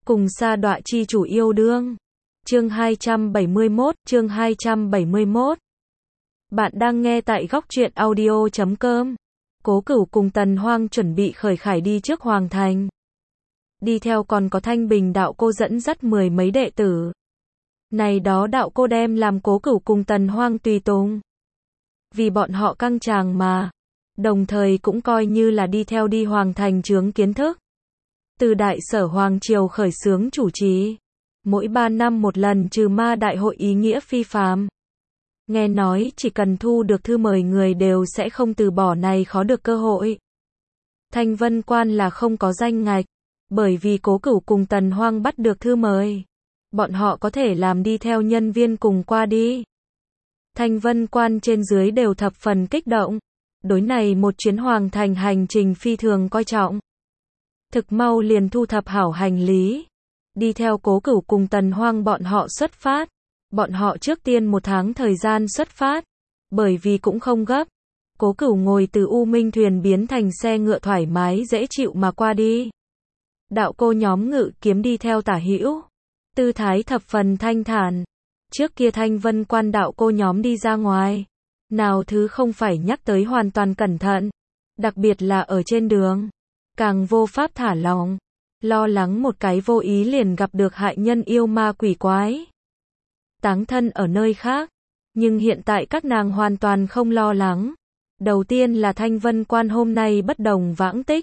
Cùng sa đọa chi chủ yêu đương. Chương 271. Bạn đang nghe tại góc truyện audio.com. Cố Cửu cùng Tần Hoang chuẩn bị khởi khải đi trước Hoàng Thành. Đi theo còn có Thanh Bình đạo cô dẫn dắt 10 mấy đệ tử. Này đó đạo cô đem làm Cố Cửu cùng Tần Hoang tùy tùng. Vì bọn họ căng tràng mà. Đồng thời cũng coi như là đi theo đi Hoàng Thành chướng kiến thức. Từ Đại Sở Hoàng Triều khởi xướng chủ trì. Mỗi 3 năm một lần trừ ma đại hội ý nghĩa phi phàm. Nghe nói chỉ cần thu được thư mời người đều sẽ không từ bỏ này khó được cơ hội. Thanh Vân Quan là không có danh ngạch. Bởi vì Cố Cửu cùng Tần Hoang bắt được thư mời. Bọn họ có thể làm đi theo nhân viên cùng qua đi. Thanh Vân Quan trên dưới đều thập phần kích động. Đối này một chuyến Hoàng Thành hành trình phi thường coi trọng. Thực mau liền thu thập hảo hành lý. Đi theo Cố Cửu cùng Tần Hoang bọn họ xuất phát. Bọn họ trước tiên 1 tháng thời gian xuất phát. Bởi vì cũng không gấp. Cố Cửu ngồi từ U Minh thuyền biến thành xe ngựa thoải mái dễ chịu mà qua đi. Đạo cô nhóm ngự kiếm đi theo tả hữu. Tư thái thập phần thanh thản. Trước kia Thanh Vân Quan đạo cô nhóm đi ra ngoài. Nào thứ không phải nhắc tới hoàn toàn cẩn thận. Đặc biệt là ở trên đường. Càng vô pháp thả lỏng. Lo lắng một cái vô ý liền gặp được hại nhân yêu ma quỷ quái. Táng thân ở nơi khác. Nhưng hiện tại các nàng hoàn toàn không lo lắng. Đầu tiên là Thanh Vân Quan hôm nay bất đồng vãng tích.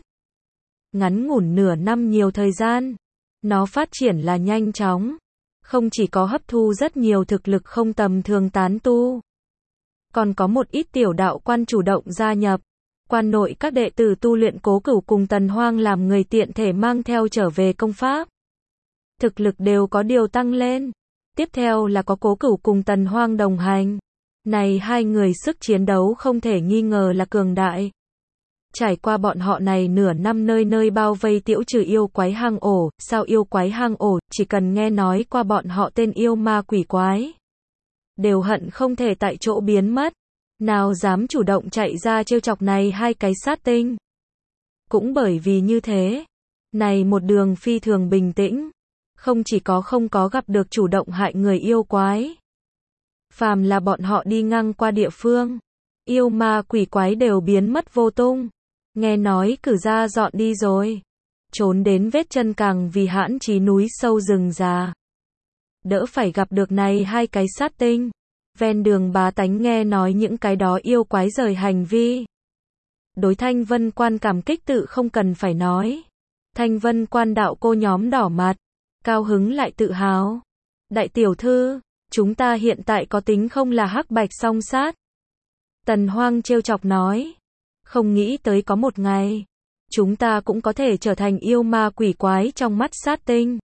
Ngắn ngủn nửa năm nhiều thời gian. Nó phát triển là nhanh chóng. Không chỉ có hấp thu rất nhiều thực lực không tầm thường tán tu. Còn có một ít tiểu đạo quan chủ động gia nhập. Quan nội các đệ tử tu luyện Cố Cửu cùng Tần Hoang làm người tiện thể mang theo trở về công pháp. Thực lực đều có điều tăng lên. Tiếp theo là có Cố Cửu cùng Tần Hoang đồng hành. Này hai người sức chiến đấu không thể nghi ngờ là cường đại. Trải qua bọn họ này nửa năm nơi nơi bao vây tiễu trừ yêu quái hang ổ, sao yêu quái hang ổ, chỉ cần nghe nói qua bọn họ tên yêu ma quỷ quái. Đều hận không thể tại chỗ biến mất. Nào dám chủ động chạy ra trêu chọc này hai cái sát tinh. Cũng bởi vì như thế. Này một đường phi thường bình tĩnh. Không chỉ có không có gặp được chủ động hại người yêu quái. Phàm là bọn họ đi ngang qua địa phương. Yêu ma quỷ quái đều biến mất vô tung. Nghe nói cử ra dọn đi rồi. Trốn đến vết chân càng vì hãn chí núi sâu rừng già. Đỡ phải gặp được này hai cái sát tinh. Ven đường bá tánh nghe nói những cái đó yêu quái rời hành vi. Đối Thanh Vân Quan cảm kích tự không cần phải nói. Thanh Vân Quan đạo cô nhóm đỏ mặt. Cao hứng lại tự hào. Đại tiểu thư, chúng ta hiện tại có tính không là hắc bạch song sát. Tần Hoang trêu chọc nói. Không nghĩ tới có một ngày. Chúng ta cũng có thể trở thành yêu ma quỷ quái trong mắt sát tinh.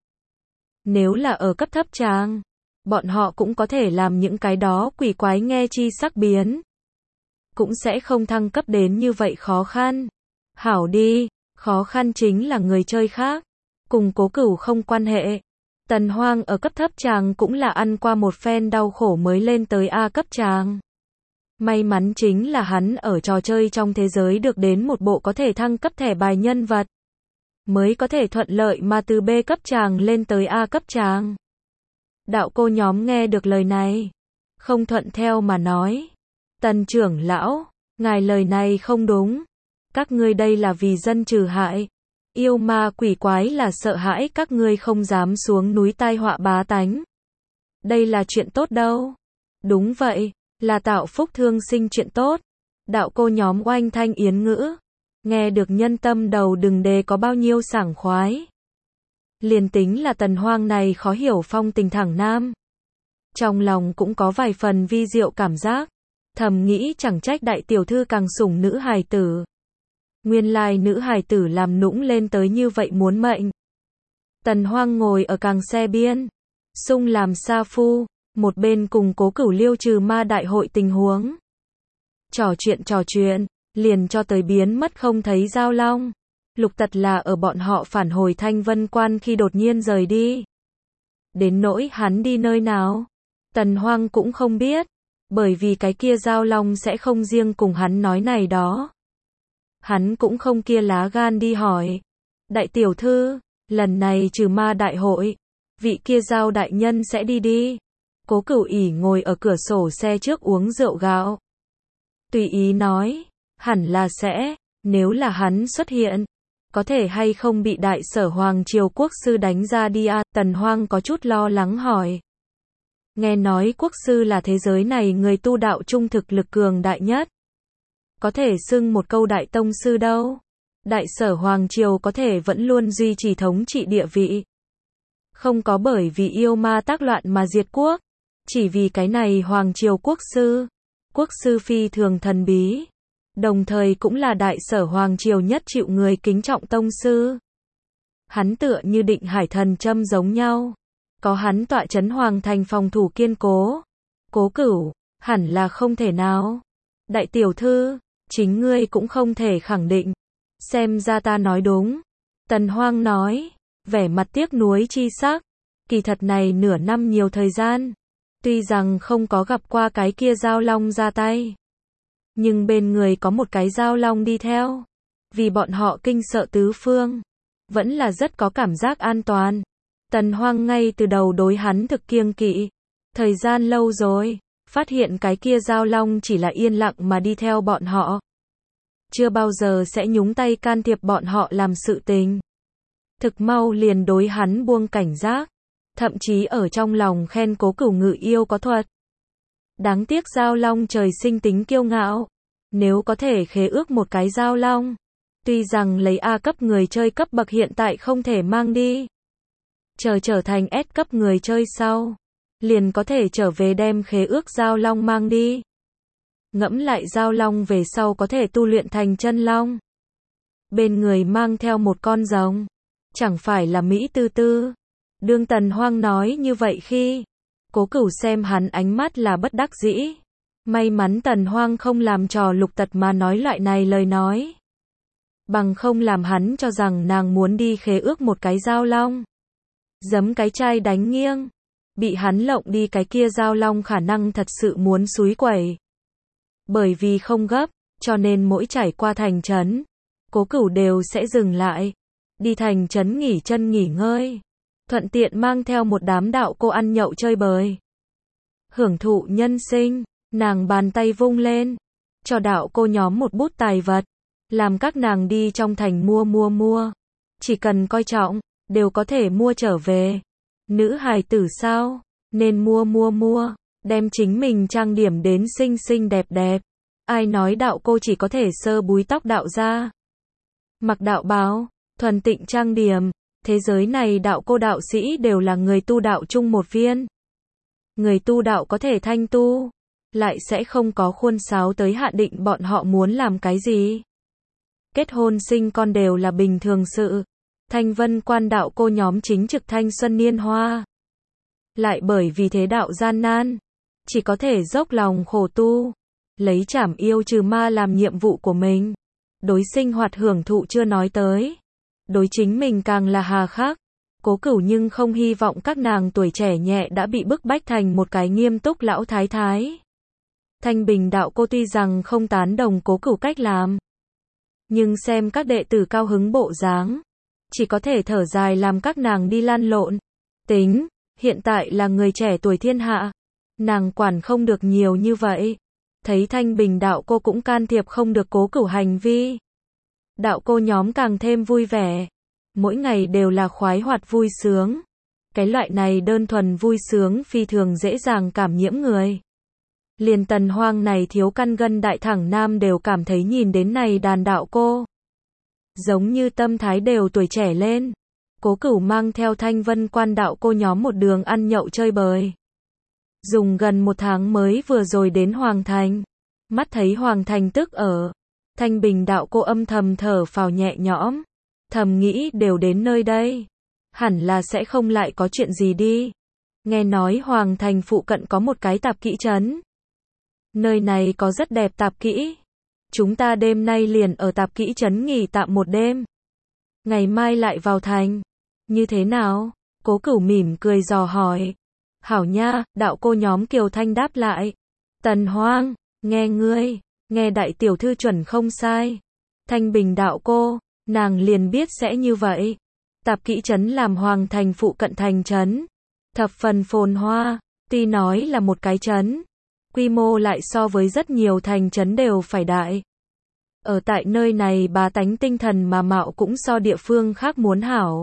Nếu là ở cấp thấp tràng. Bọn họ cũng có thể làm những cái đó quỷ quái nghe chi sắc biến. Cũng sẽ không thăng cấp đến như vậy khó khăn. Hảo đi, khó khăn chính là người chơi khác. Cùng Cố Cửu không quan hệ. Tần Hoang ở cấp thấp tràng cũng là ăn qua một phen đau khổ mới lên tới A cấp tràng. May mắn chính là hắn ở trò chơi trong thế giới được đến một bộ có thể thăng cấp thẻ bài nhân vật. Mới có thể thuận lợi mà từ B cấp tràng lên tới A cấp tràng. Đạo cô nhóm nghe được lời này. Không thuận theo mà nói. Tần trưởng lão, ngài lời này không đúng. Các ngươi đây là vì dân trừ hại. Yêu ma quỷ quái là sợ hãi các ngươi không dám xuống núi tai họa bá tánh. Đây là chuyện tốt đâu. Đúng vậy, là tạo phúc thương sinh chuyện tốt. Đạo cô nhóm oanh thanh yến ngữ. Nghe được nhân tâm đầu đừng đề có bao nhiêu sảng khoái. Liền tính là Tần Hoang này khó hiểu phong tình thẳng nam. Trong lòng cũng có vài phần vi diệu cảm giác. Thầm nghĩ chẳng trách đại tiểu thư càng sủng nữ hài tử. Nguyên lai nữ hài tử làm nũng lên tới như vậy muốn mệnh. Tần Hoang ngồi ở càng xe biên. Sung làm sa phu. Một bên cùng Cố Cửu liêu trừ ma đại hội tình huống. Trò chuyện. Liền cho tới biến mất không thấy Giao Long. Lục Tật là ở bọn họ phản hồi Thanh Vân Quan khi đột nhiên rời đi. Đến nỗi hắn đi nơi nào. Tần Hoang cũng không biết. Bởi vì cái kia Giao Long sẽ không riêng cùng hắn nói này đó. Hắn cũng không kia lá gan đi hỏi. Đại tiểu thư, Lần này trừ ma đại hội, vị kia Giao đại nhân sẽ đi. Cố Cửu ỉ ngồi ở cửa sổ xe trước uống rượu gạo. Tùy ý nói, hẳn là sẽ, nếu là hắn xuất hiện, có thể hay không bị đại sở Hoàng Triều quốc sư đánh ra đi à? Tần Hoang có chút lo lắng hỏi. Nghe nói quốc sư là thế giới này người tu đạo trung thực lực cường đại nhất. Có thể xưng một câu đại tông sư đâu. Đại sở Hoàng Triều có thể vẫn luôn duy trì thống trị địa vị. Không có bởi vì yêu ma tác loạn mà diệt quốc. Chỉ vì cái này Hoàng Triều quốc sư phi thường thần bí. Đồng thời cũng là đại sở Hoàng Triều nhất chịu người kính trọng tông sư. Hắn tựa như định hải thần châm giống nhau. Có hắn tọa trấn hoàng thành phòng thủ kiên cố. Cố Cửu, hẳn là không thể nào. Đại tiểu thư, chính ngươi cũng không thể khẳng định. Xem ra ta nói đúng. Tần Hoang nói, vẻ mặt tiếc nuối chi sắc. Kỳ thật này nửa năm nhiều thời gian. Tuy rằng không có gặp qua cái kia Giao Long ra tay. Nhưng bên người có một cái Giao Long đi theo. Vì bọn họ kinh sợ tứ phương. Vẫn là rất có cảm giác an toàn. Tần Hoang ngay từ đầu đối hắn thực kiêng kỵ. Thời gian lâu rồi, phát hiện cái kia Giao Long chỉ là yên lặng mà đi theo bọn họ. Chưa bao giờ sẽ nhúng tay can thiệp bọn họ làm sự tình. Thực mau liền đối hắn buông cảnh giác. Thậm chí ở trong lòng khen Cố Cửu ngự yêu có thuật. Đáng tiếc Giao Long trời sinh tính kiêu ngạo. Nếu có thể khế ước một cái Giao Long. Tuy rằng lấy A cấp người chơi cấp bậc hiện tại không thể mang đi. Trở thành S cấp người chơi sau. Liền có thể trở về đem khế ước Giao Long mang đi. Ngẫm lại Giao Long về sau có thể tu luyện thành chân long. Bên người mang theo một con rồng. Chẳng phải là Mỹ tư tư. Đương Tần Hoang nói như vậy khi. Cố Cửu xem hắn ánh mắt là bất đắc dĩ. May mắn Tần Hoang không làm trò Lục Tật mà nói loại này lời nói. Bằng không làm hắn cho rằng nàng muốn đi khế ước một cái Giao Long. Giấm cái chai đánh nghiêng. Bị hắn lộng đi cái kia Giao Long khả năng thật sự muốn xúi quẩy. Bởi vì không gấp, cho nên mỗi trải qua thành trấn, Cố Cửu đều sẽ dừng lại. Đi thành trấn nghỉ chân nghỉ ngơi. Thuận tiện mang theo một đám đạo cô ăn nhậu chơi bời. Hưởng thụ nhân sinh, nàng bàn tay vung lên. Cho đạo cô nhóm một bút tài vật. Làm các nàng đi trong thành mua. Chỉ cần coi trọng, đều có thể mua trở về. Nữ hài tử sao? Nên mua. Đem chính mình trang điểm đến xinh xinh đẹp đẹp. Ai nói đạo cô chỉ có thể sơ búi tóc đạo ra. Mặc đạo bào, thuần tịnh trang điểm. Thế giới này đạo cô đạo sĩ đều là người tu đạo chung một viên. Người tu đạo có thể thanh tu. Lại sẽ không có khuôn sáo tới hạn định bọn họ muốn làm cái gì. Kết hôn sinh con đều là bình thường sự. Thanh vân quan đạo cô nhóm chính trực thanh xuân niên hoa. Lại bởi vì thế đạo gian nan. Chỉ có thể dốc lòng khổ tu. Lấy trảm yêu trừ ma làm nhiệm vụ của mình. Đối sinh hoạt hưởng thụ chưa nói tới. Đối chính mình càng là hà khắc. Cố Cửu nhưng không hy vọng các nàng tuổi trẻ nhẹ đã bị bức bách thành một cái nghiêm túc lão thái thái. Thanh Bình đạo cô tuy rằng không tán đồng Cố Cửu cách làm. Nhưng xem các đệ tử cao hứng bộ dáng. Chỉ có thể thở dài làm các nàng đi lan lộn. Tính, hiện tại là người trẻ tuổi thiên hạ. Nàng quản không được nhiều như vậy. Thấy Thanh Bình đạo cô cũng can thiệp không được Cố Cửu hành vi. Đạo cô nhóm càng thêm vui vẻ. Mỗi ngày đều là khoái hoạt vui sướng. Cái loại này đơn thuần vui sướng phi thường dễ dàng cảm nhiễm người. Liền Tần Hoang này thiếu căn gân đại thẳng nam đều cảm thấy nhìn đến này đàn đạo cô. Giống như tâm thái đều tuổi trẻ lên. Cố Cửu mang theo Thanh Vân quan đạo cô nhóm một đường ăn nhậu chơi bời. Dùng gần 1 tháng mới vừa rồi đến Hoàng Thành. Mắt thấy Hoàng Thành tức ở. Thanh Bình đạo cô âm thầm thở phào nhẹ nhõm. Thầm nghĩ đều đến nơi đây. Hẳn là sẽ không lại có chuyện gì đi. Nghe nói Hoàng Thành phụ cận có một cái tạp kỹ trấn. Nơi này có rất đẹp tạp kỹ. Chúng ta đêm nay liền ở tạp kỹ trấn nghỉ tạm một đêm. Ngày mai lại vào thành. Như thế nào? Cố Cửu mỉm cười dò hỏi. Hảo nha, đạo cô nhóm Kiều Thanh đáp lại. Tần Hoang, nghe ngươi, nghe đại tiểu thư chuẩn không sai. Thanh Bình đạo cô, nàng liền biết sẽ như vậy. Tạp Kỹ trấn làm Hoàng Thành phụ cận thành trấn, thập phần phồn hoa, tuy nói là một cái trấn, quy mô lại so với rất nhiều thành trấn đều phải đại. Ở tại nơi này bá tánh tinh thần mà mạo cũng so địa phương khác muốn hảo.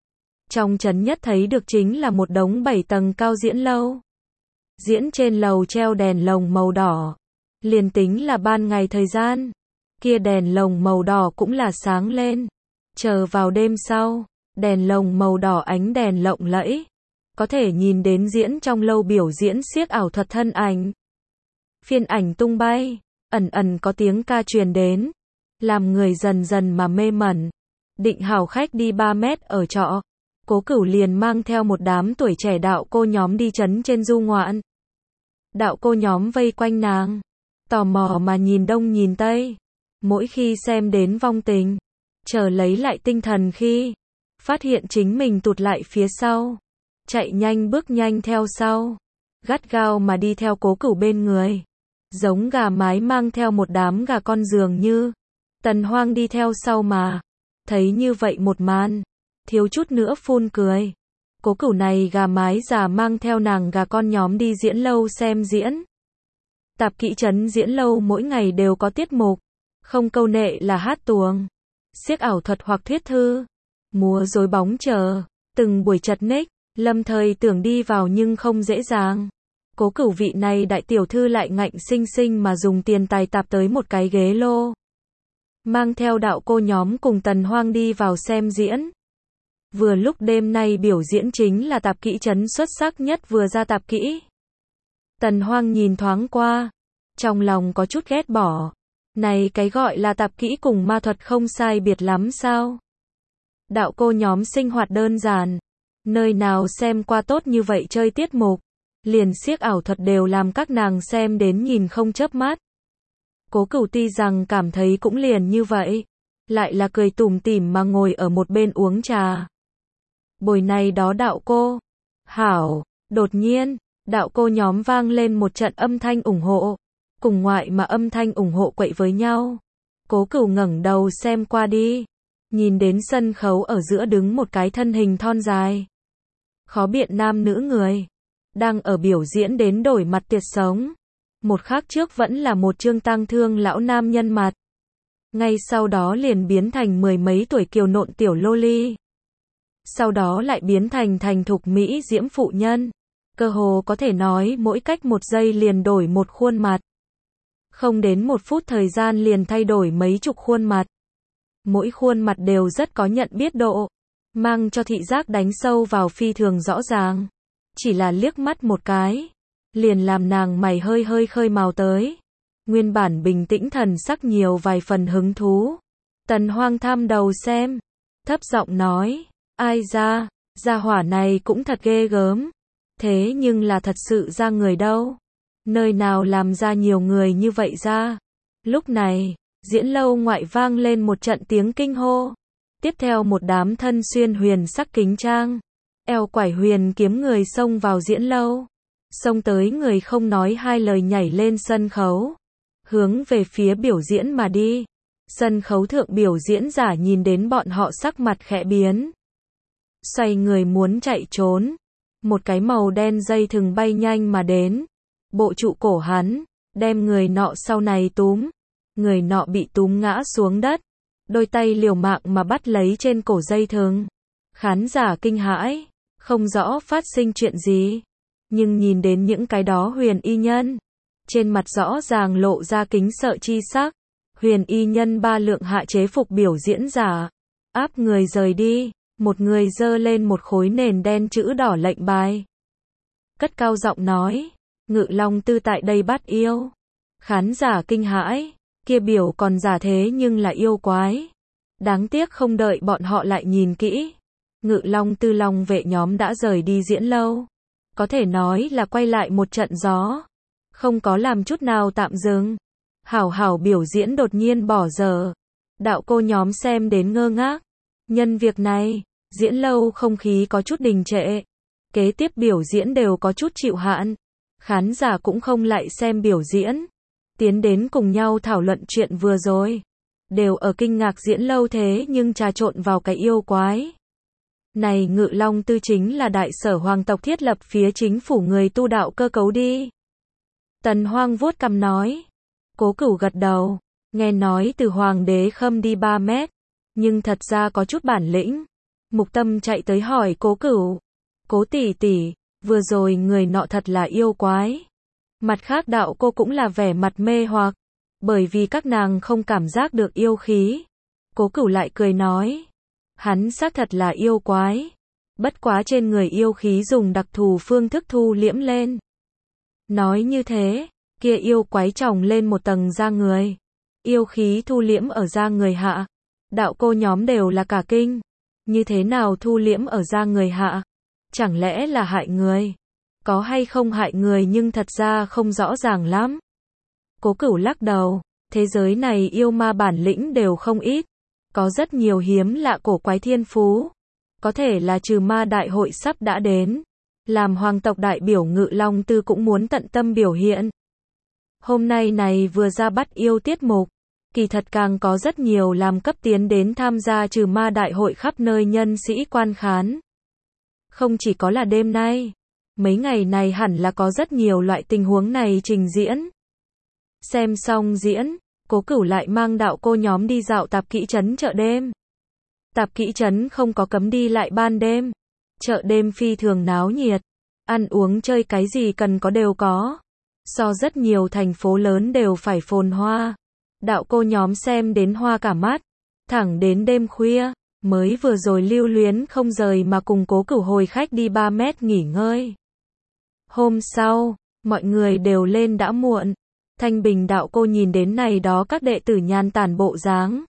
Trong trấn nhất thấy được chính là một đống 7 tầng cao diễn lâu. Diễn trên lầu treo đèn lồng màu đỏ. Liền tính là ban ngày thời gian, kia đèn lồng màu đỏ cũng là sáng lên. Chờ vào đêm sau, đèn lồng màu đỏ ánh đèn lộng lẫy, có thể nhìn đến diễn trong lâu biểu diễn xiếc ảo thuật thân ảnh. Phiên ảnh tung bay, ẩn ẩn có tiếng ca truyền đến, làm người dần dần mà mê mẩn. Định hào khách đi 3 mét ở trọ, Cố Cửu liền mang theo một đám tuổi trẻ đạo cô nhóm đi trấn trên du ngoạn. Đạo cô nhóm vây quanh nàng, tò mò mà nhìn đông nhìn tây, mỗi khi xem đến vong tình, chờ lấy lại tinh thần khi phát hiện chính mình tụt lại phía sau, chạy nhanh bước nhanh theo sau, gắt gao mà đi theo Cố Cửu bên người, giống gà mái mang theo một đám gà con dường như. Tần Hoang đi theo sau mà, thấy như vậy một màn, thiếu chút nữa phun cười. Cố Cửu này gà mái già mang theo nàng gà con nhóm đi diễn lâu xem diễn. Tạp Kỹ trấn diễn lâu mỗi ngày đều có tiết mục, không câu nệ là hát tuồng, xiếc ảo thuật hoặc thuyết thư, múa rối bóng chờ, từng buổi chật ních, lâm thời tưởng đi vào nhưng không dễ dàng. Cố Cửu vị này đại tiểu thư lại ngạnh sinh sinh mà dùng tiền tài tạp tới một cái ghế lô. Mang theo đạo cô nhóm cùng Tần Hoang đi vào xem diễn. Vừa lúc đêm nay biểu diễn chính là Tạp Kỹ trấn xuất sắc nhất vừa ra Tạp Kỹ. Tần Hoang nhìn thoáng qua, trong lòng có chút ghét bỏ. Này cái gọi là Tạp Kỹ cùng ma thuật không sai biệt lắm sao? Đạo cô nhóm sinh hoạt đơn giản, nơi nào xem qua tốt như vậy chơi tiết mục, liền xiếc ảo thuật đều làm các nàng xem đến nhìn không chớp mắt. Cố Cửu tuy rằng cảm thấy cũng liền như vậy, lại là cười tủm tỉm mà ngồi ở một bên uống trà. Buổi này đó đạo cô, hảo, đột nhiên, đạo cô nhóm vang lên một trận âm thanh ủng hộ, cùng ngoại mà âm thanh ủng hộ quậy với nhau. Cố Cửu ngẩng đầu xem qua đi, nhìn đến sân khấu ở giữa đứng một cái thân hình thon dài, khó biện nam nữ người, đang ở biểu diễn đến đổi mặt tiệt sống. Một khắc trước vẫn là một trương tang thương lão nam nhân mặt, ngay sau đó liền biến thành mười mấy tuổi kiều nộn tiểu loli. Sau đó lại biến thành thành thục mỹ diễm phụ nhân, cơ hồ có thể nói mỗi cách một giây liền đổi một khuôn mặt. Không đến một phút thời gian liền thay đổi mấy chục khuôn mặt. Mỗi khuôn mặt đều rất có nhận biết độ, mang cho thị giác đánh sâu vào phi thường rõ ràng. Chỉ là liếc mắt một cái, liền làm nàng mày hơi hơi khơi màu tới. Nguyên bản bình tĩnh thần sắc nhiều vài phần hứng thú. Tần Hoang tham đầu xem, thấp giọng nói, ai ra, gia hỏa này cũng thật ghê gớm. Thế nhưng là thật sự ra người đâu. Nơi nào làm ra nhiều người như vậy ra. Lúc này, diễn lâu ngoại vang lên một trận tiếng kinh hô. Tiếp theo một đám thân xuyên huyền sắc kính trang, eo quải huyền kiếm người xông vào diễn lâu. Xông tới người không nói hai lời nhảy lên sân khấu, hướng về phía biểu diễn mà đi. Sân khấu thượng biểu diễn giả nhìn đến bọn họ sắc mặt khẽ biến, xoay người muốn chạy trốn. Một cái màu đen dây thừng bay nhanh mà đến, bộ trụ cổ hắn, đem người nọ sau này túm. Người nọ bị túm ngã xuống đất, đôi tay liều mạng mà bắt lấy trên cổ dây thừng. Khán giả kinh hãi, không rõ phát sinh chuyện gì, nhưng nhìn đến những cái đó huyền y nhân, trên mặt rõ ràng lộ ra kính sợ chi sắc. Huyền y nhân ba lượng hạ chế phục biểu diễn giả, áp người rời đi. Một người giơ lên một khối nền đen chữ đỏ lệnh bài, cất cao giọng nói, Ngự Long Tư tại đây bắt yêu. Khán giả kinh hãi, kia biểu còn giả thế nhưng là yêu quái. Đáng tiếc không đợi bọn họ lại nhìn kỹ, Ngự Long Tư Long vệ nhóm đã rời đi diễn lâu. Có thể nói là quay lại một trận gió, không có làm chút nào tạm dừng. Hảo hảo biểu diễn đột nhiên bỏ dở. Đạo cô nhóm xem đến ngơ ngác. Nhân việc này, diễn lâu không khí có chút đình trệ. Kế tiếp biểu diễn đều có chút chịu hạn. Khán giả cũng không lại xem biểu diễn, tiến đến cùng nhau thảo luận chuyện vừa rồi. Đều ở kinh ngạc diễn lâu thế nhưng trà trộn vào cái yêu quái. Này Ngự Long Tư chính là đại sở hoàng tộc thiết lập phía chính phủ người tu đạo cơ cấu đi. Tần Hoang vuốt cằm nói. Cố Cửu gật đầu, nghe nói từ hoàng đế Khâm đi 3 mét, nhưng thật ra có chút bản lĩnh. Mục Tâm chạy tới hỏi Cố Cửu, Cố tỷ tỷ, vừa rồi người nọ thật là yêu quái. Mặt khác đạo cô cũng là vẻ mặt mê hoặc, bởi vì các nàng không cảm giác được yêu khí. Cố Cửu lại cười nói, hắn xác thật là yêu quái, bất quá trên người yêu khí dùng đặc thù phương thức thu liễm lên. Nói như thế, kia yêu quái tròng lên một tầng da người, yêu khí thu liễm ở da người hạ. Đạo cô nhóm đều là cả kinh, như thế nào thu liễm ở da người hạ? Chẳng lẽ là hại người? Có hay không hại người nhưng thật ra không rõ ràng lắm. Cố Cửu lắc đầu, thế giới này yêu ma bản lĩnh đều không ít, có rất nhiều hiếm lạ cổ quái thiên phú. Có thể là trừ ma đại hội sắp đã đến, làm hoàng tộc đại biểu Ngự Long Tư cũng muốn tận tâm biểu hiện. Hôm nay này vừa ra bắt yêu tiết mục, kỳ thật càng có rất nhiều làm cấp tiến đến tham gia trừ ma đại hội khắp nơi nhân sĩ quan khán. Không chỉ có là đêm nay, mấy ngày này hẳn là có rất nhiều loại tình huống này trình diễn. Xem xong diễn, Cố Cửu lại mang đạo cô nhóm đi dạo tạp kỹ trấn chợ đêm. Tạp kỹ trấn không có cấm đi lại ban đêm. Chợ đêm phi thường náo nhiệt, ăn uống chơi cái gì cần có đều có. So rất nhiều thành phố lớn đều phải phồn hoa. Đạo cô nhóm xem đến hoa cả mắt, thẳng đến đêm khuya, mới vừa rồi lưu luyến không rời mà cùng Cố Cửu hồi khách đi 3 mét nghỉ ngơi. Hôm sau, mọi người đều lên đã muộn. Thanh Bình đạo cô nhìn đến này đó các đệ tử nhàn tản bộ dáng,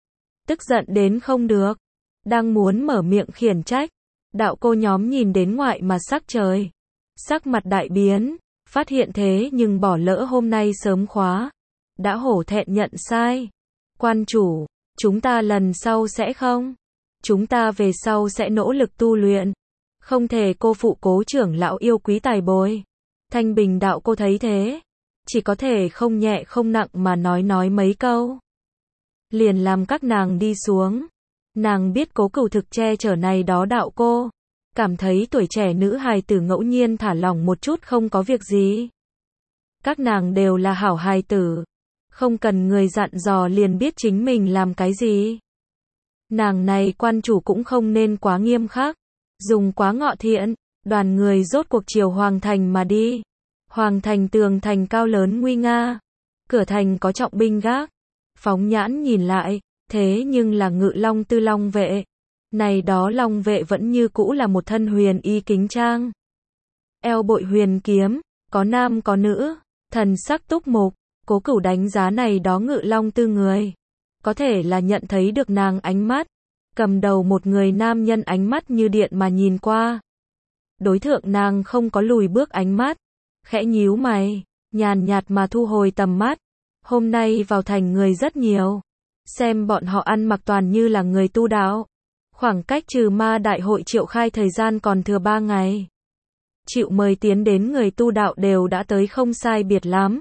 tức giận đến không được, đang muốn mở miệng khiển trách. Đạo cô nhóm nhìn đến ngoại mà sắc trời, sắc mặt đại biến, phát hiện thế nhưng bỏ lỡ hôm nay sớm khóa, đã hổ thẹn nhận sai. Quan chủ, chúng ta lần sau sẽ không, chúng ta về sau sẽ nỗ lực tu luyện, không thể cô phụ Cố trưởng lão yêu quý tài bồi. Thanh Bình đạo cô thấy thế, chỉ có thể không nhẹ không nặng mà nói mấy câu, liền làm các nàng đi xuống. Nàng biết Cố Cửu thực che chở này đó đạo cô, cảm thấy tuổi trẻ nữ hài tử ngẫu nhiên thả lỏng một chút không có việc gì. Các nàng đều là hảo hài tử, không cần người dặn dò liền biết chính mình làm cái gì. Nàng này quan chủ cũng không nên quá nghiêm khắc, dùng quá ngọ thiện. Đoàn người rốt cuộc chiều Hoàng Thành mà đi. Hoàng Thành tường thành cao lớn nguy nga, cửa thành có trọng binh gác. Phóng nhãn nhìn lại, thế nhưng là Ngự Long Tư Long vệ. Này đó Long vệ vẫn như cũ là một thân huyền y kính trang, eo bội huyền kiếm, có nam có nữ, thần sắc túc mục. Cố Cửu đánh giá này đó Ngự Long Tư người, có thể là nhận thấy được nàng ánh mắt. Cầm đầu một người nam nhân ánh mắt như điện mà nhìn qua. Đối thượng nàng không có lùi bước ánh mắt, khẽ nhíu mày, nhàn nhạt mà thu hồi tầm mắt. Hôm nay vào thành người rất nhiều, xem bọn họ ăn mặc toàn như là người tu đạo. Khoảng cách trừ ma đại hội triệu khai thời gian còn thừa 3 ngày. Chịu mời tiến đến người tu đạo đều đã tới không sai biệt lắm.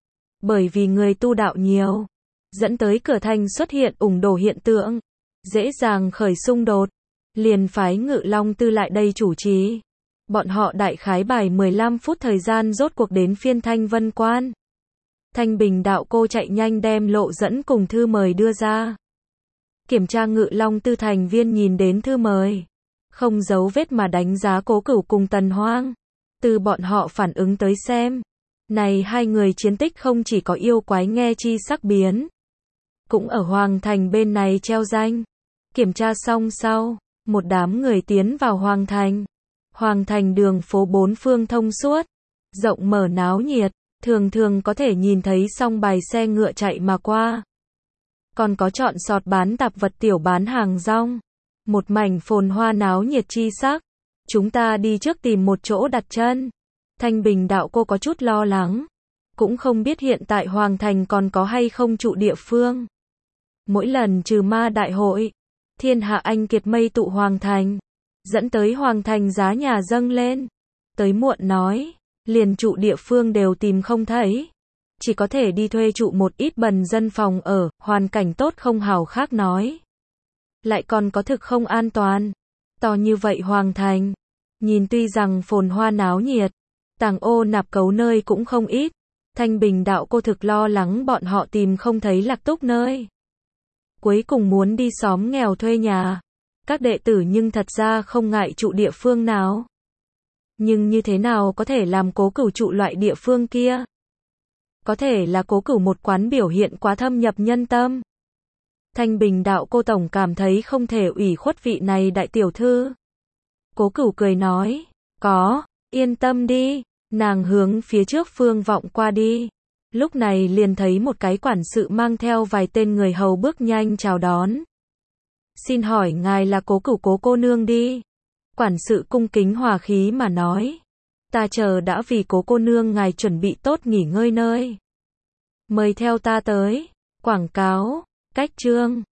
Bởi vì người tu đạo nhiều, dẫn tới cửa thành xuất hiện ủng đổ hiện tượng, dễ dàng khởi xung đột, liền phái Ngự Long Tư lại đây chủ trì. Bọn họ đại khái bài 15 phút thời gian rốt cuộc đến phiên Thanh Vân Quan. Thanh Bình đạo cô chạy nhanh đem lộ dẫn cùng thư mời đưa ra. Kiểm tra Ngự Long Tư thành viên nhìn đến thư mời, không giấu vết mà đánh giá Cố Cửu cùng Tần Hoang. Từ bọn họ phản ứng tới xem, này hai người chiến tích không chỉ có yêu quái nghe chi sắc biến, cũng ở Hoàng Thành bên này treo danh. Kiểm tra xong sau, một đám người tiến vào Hoàng Thành. Hoàng Thành đường phố bốn phương thông suốt, rộng mở náo nhiệt, thường thường có thể nhìn thấy song bài xe ngựa chạy mà qua. Còn có chọn sọt bán tạp vật tiểu bán hàng rong. Một mảnh phồn hoa náo nhiệt chi sắc. Chúng ta đi trước tìm một chỗ đặt chân. Thanh Bình đạo cô có chút lo lắng. Cũng không biết hiện tại Hoàng Thành còn có hay không trụ địa phương. Mỗi lần trừ ma đại hội, thiên hạ anh kiệt mây tụ Hoàng Thành, dẫn tới Hoàng Thành giá nhà dâng lên. Tới muộn nói, liền trụ địa phương đều tìm không thấy. Chỉ có thể đi thuê trụ một ít bần dân phòng ở, hoàn cảnh tốt không hào khác nói. Lại còn có thực không an toàn. To như vậy hoàng thành. Nhìn tuy rằng phồn hoa náo nhiệt, tàng ô nạp cấu nơi cũng không ít. Thanh Bình đạo cô thực lo lắng bọn họ tìm không thấy lạc túc nơi. Cuối cùng muốn đi xóm nghèo thuê nhà. Các đệ tử nhưng thật ra không ngại trụ địa phương nào. Nhưng như thế nào có thể làm Cố Cửu trụ loại địa phương kia? Có thể là Cố Cửu một quán biểu hiện quá thâm nhập nhân tâm. Thanh Bình đạo cô tổng cảm thấy không thể ủy khuất vị này đại tiểu thư. Cố Cửu cười nói, có, yên tâm đi. Nàng hướng phía trước phương vọng qua đi. Lúc này liền thấy một cái quản sự mang theo vài tên người hầu bước nhanh chào đón. Xin hỏi ngài là Cố Cửu Cố cô nương đi. Quản sự cung kính hòa khí mà nói. Ta chờ đã vì Cố cô nương ngài chuẩn bị tốt nghỉ ngơi nơi. Mời theo ta tới. Quảng cáo, cách chương.